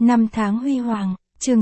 Năm tháng huy hoàng, chương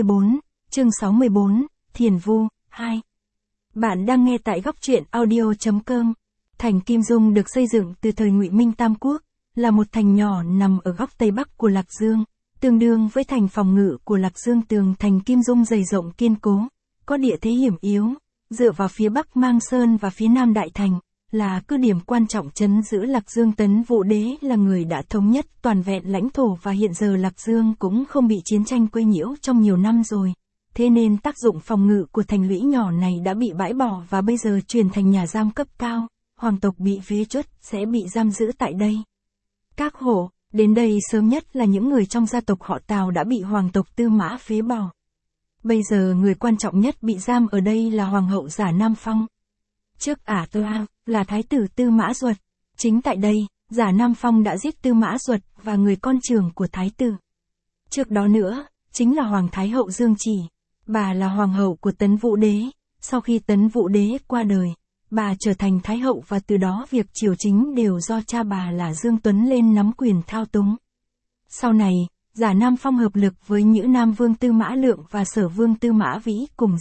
64, Thiền Vu, 2. Bạn đang nghe tại góc truyện audio.com. Thành Kim Dung được xây dựng từ thời Ngụy Minh Tam Quốc, là một thành nhỏ nằm ở góc Tây Bắc của Lạc Dương, tương đương với thành phòng ngự của Lạc Dương. Tường thành Kim Dung dày rộng kiên cố, có địa thế hiểm yếu, dựa vào phía Bắc Mang Sơn và phía Nam Đại Thành, là cứ điểm quan trọng trấn giữ Lạc Dương. Tấn Vũ Đế là người đã thống nhất toàn vẹn lãnh thổ và hiện giờ Lạc Dương cũng không bị chiến tranh quấy nhiễu trong nhiều năm rồi. Thế nên tác dụng phòng ngự của thành lũy nhỏ này đã bị bãi bỏ và bây giờ chuyển thành nhà giam cấp cao, hoàng tộc bị phế truất sẽ bị giam giữ tại đây. Các hộ, đến đây sớm nhất là những người trong gia tộc họ Tào đã bị hoàng tộc Tư Mã phế bỏ. Bây giờ người quan trọng nhất bị giam ở đây là Hoàng hậu Giả Nam Phong. Trước ả Toa, là Thái tử Tư Mã Duật. Chính tại đây, Giả Nam Phong đã giết Tư Mã Duật và người con trưởng của Thái tử. Trước đó nữa, chính là Hoàng Thái hậu Dương Chỉ. Bà là hoàng hậu của Tấn Vũ Đế. Sau khi Tấn Vũ Đế qua đời, bà trở thành Thái hậu và từ đó việc triều chính đều do cha bà là Dương Tuấn lên nắm quyền thao túng. Sau này, Giả Nam Phong hợp lực với Nhữ Nam Vương Tư Mã Lượng và Sở Vương Tư Mã Vĩ cùng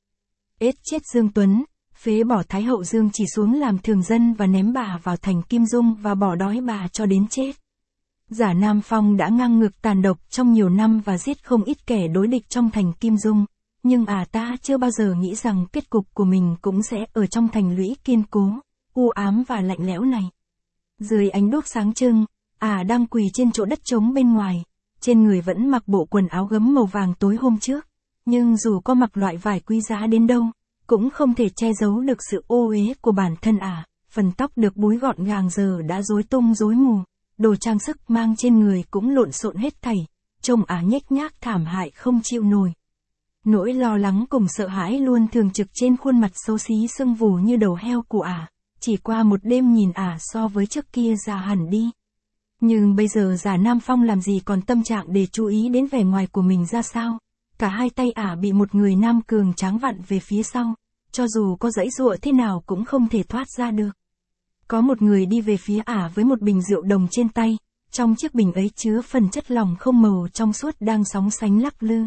chết Dương Tuấn, phế bỏ Thái hậu Dương Chỉ xuống làm thường dân và ném bà vào thành Kim Dung và bỏ đói bà cho đến chết. Giả Nam Phong đã ngang ngược tàn độc trong nhiều năm và giết không ít kẻ đối địch trong thành Kim Dung, nhưng ta chưa bao giờ nghĩ rằng kết cục của mình cũng sẽ ở trong thành lũy kiên cố, u ám và lạnh lẽo này. Dưới ánh đuốc sáng trưng, đang quỳ trên chỗ đất trống bên ngoài, trên người vẫn mặc bộ quần áo gấm màu vàng tối hôm trước, nhưng dù có mặc loại vải quý giá đến đâu, cũng không thể che giấu được sự ô uế của bản thân phần tóc được búi gọn gàng giờ đã rối tung rối mù, đồ trang sức mang trên người cũng lộn xộn hết thảy, trông nhếch nhác thảm hại không chịu nổi. Nỗi lo lắng cùng sợ hãi luôn thường trực trên khuôn mặt xấu xí sưng vù như đầu heo của chỉ qua một đêm nhìn so với trước kia già hẳn đi. Nhưng bây giờ Giả Nam Phong làm gì còn tâm trạng để chú ý đến vẻ ngoài của mình ra sao. Cả hai tay bị một người nam cường tráng vặn về phía sau, cho dù có giãy giụa thế nào cũng không thể thoát ra được. Có một người đi về phía với một bình rượu đồng trên tay, trong chiếc bình ấy chứa phần chất lỏng không màu trong suốt đang sóng sánh lắc lư.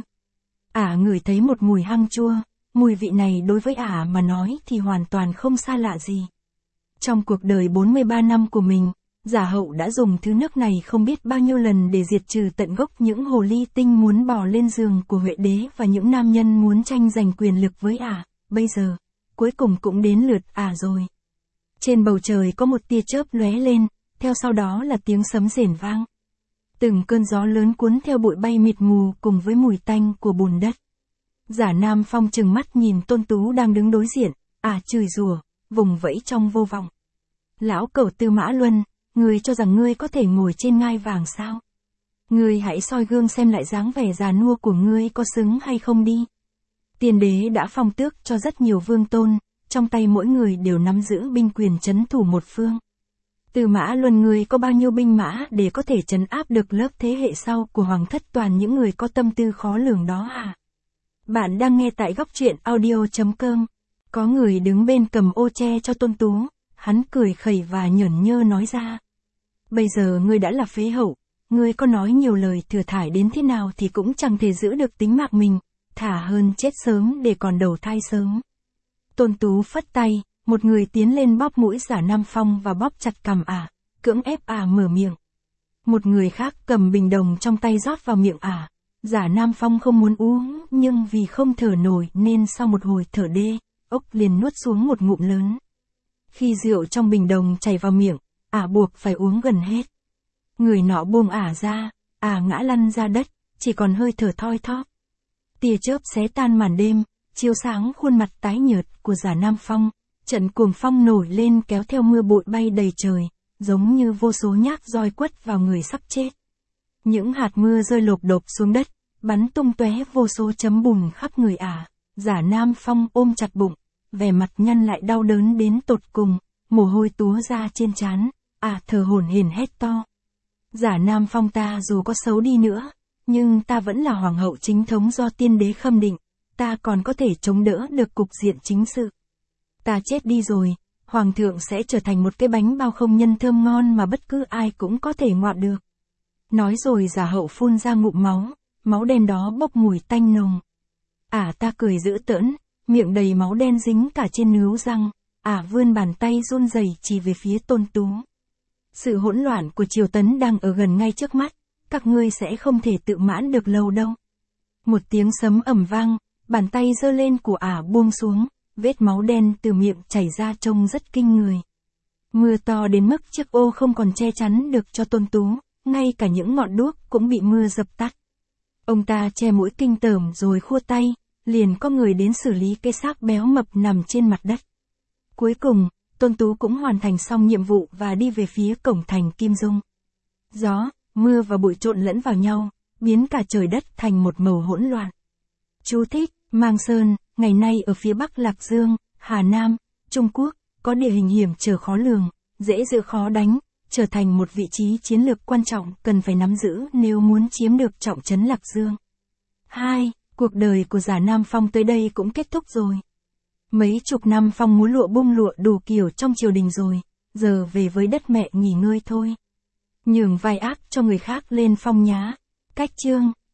Ngửi thấy một mùi hăng chua, mùi vị này đối với mà nói thì hoàn toàn không xa lạ gì. Trong cuộc đời 43 năm của mình, Giả hậu đã dùng thứ nước này không biết bao nhiêu lần để diệt trừ tận gốc những hồ ly tinh muốn bò lên giường của Huệ đế và những nam nhân muốn tranh giành quyền lực với bây giờ, cuối cùng cũng đến lượt rồi. Trên bầu trời có một tia chớp lóe lên, theo sau đó là tiếng sấm rền vang. Từng cơn gió lớn cuốn theo bụi bay mịt mù cùng với mùi tanh của bùn đất. Giả Nam Phong trừng mắt nhìn Tôn Tú đang đứng đối diện, chửi rủa, vùng vẫy trong vô vọng. Lão cẩu Tư Mã Luân, ngươi cho rằng ngươi có thể ngồi trên ngai vàng sao? Ngươi hãy soi gương xem lại dáng vẻ già nua của ngươi có xứng hay không đi. Tiên đế đã phong tước cho rất nhiều vương tôn, trong tay mỗi người đều nắm giữ binh quyền trấn thủ một phương. Tư Mã Luân, ngươi có bao nhiêu binh mã để có thể trấn áp được lớp thế hệ sau của hoàng thất toàn những người có tâm tư khó lường đó Bạn đang nghe tại góc truyện audio.com. Có người đứng bên cầm ô che cho Tôn Tú, hắn cười khẩy và nhởn nhơ nói ra. Bây giờ ngươi đã là phế hậu, ngươi có nói nhiều lời thừa thải đến thế nào thì cũng chẳng thể giữ được tính mạng mình, thả hơn chết sớm để còn đầu thai sớm. Tôn Tú phất tay, một người tiến lên bóp mũi Giả Nam Phong và bóp chặt cằm cưỡng ép mở miệng. Một người khác cầm bình đồng trong tay rót vào miệng Giả Nam Phong không muốn uống, nhưng vì không thở nổi nên sau một hồi thở ốc liền nuốt xuống một ngụm lớn. Khi rượu trong bình đồng chảy vào miệng, buộc phải uống gần hết. Người nọ buông ra, ngã lăn ra đất, chỉ còn hơi thở thoi thóp. Tia chớp xé tan màn đêm, chiếu sáng khuôn mặt tái nhợt của Giả Nam Phong. Trận cuồng phong nổi lên kéo theo mưa bụi bay đầy trời, giống như vô số nhát roi quất vào người sắp chết. Những hạt mưa rơi lộp độp xuống đất, bắn tung tóe vô số chấm bùn khắp người Giả Nam Phong ôm chặt bụng, vẻ mặt nhăn lại đau đớn đến tột cùng, mồ hôi túa ra trên trán, thở hổn hển hét to. Giả Nam Phong, ta dù có xấu đi nữa, nhưng ta vẫn là hoàng hậu chính thống do tiên đế khâm định, ta còn có thể chống đỡ được cục diện chính sự. Ta chết đi rồi, hoàng thượng sẽ trở thành một cái bánh bao không nhân thơm ngon mà bất cứ ai cũng có thể ngoạm được. Nói rồi Giả hậu phun ra ngụm máu, máu đen đó bốc mùi tanh nồng. Ả ta cười dữ tợn, miệng đầy máu đen dính cả trên nướu răng, Ả vươn bàn tay run rẩy chỉ về phía Tôn Tú. Sự hỗn loạn của triều tấn đang ở gần ngay trước mắt, các ngươi sẽ không thể tự mãn được lâu đâu. Một tiếng sấm ầm vang, bàn tay giơ lên của Ả buông xuống, vết máu đen từ miệng chảy ra trông rất kinh người. Mưa to đến mức chiếc ô không còn che chắn được cho Tôn Tú, ngay cả những ngọn đuốc cũng bị mưa dập tắt. Ông ta che mũi kinh tởm rồi khua tay, liền có người đến xử lý cái xác béo mập nằm trên mặt đất. Cuối cùng, Tôn Tú cũng hoàn thành xong nhiệm vụ và đi về phía cổng thành Kim Dung. Gió, mưa và bụi trộn lẫn vào nhau, biến cả trời đất thành một màu hỗn loạn. Chú thích, Mang Sơn, ngày nay ở phía bắc Lạc Dương, Hà Nam, Trung Quốc, có địa hình hiểm trở khó lường, dễ giữ khó đánh, trở thành một vị trí chiến lược quan trọng cần phải nắm giữ nếu muốn chiếm được trọng trấn Lạc Dương. 2. Cuộc đời của Giả Nam Phong tới đây cũng kết thúc rồi. Mấy chục năm Phong múa lụa bung lụa đủ kiểu trong triều đình rồi, giờ về với đất mẹ nghỉ ngơi thôi. Nhường vai ác cho người khác lên Phong nhá. Cách chương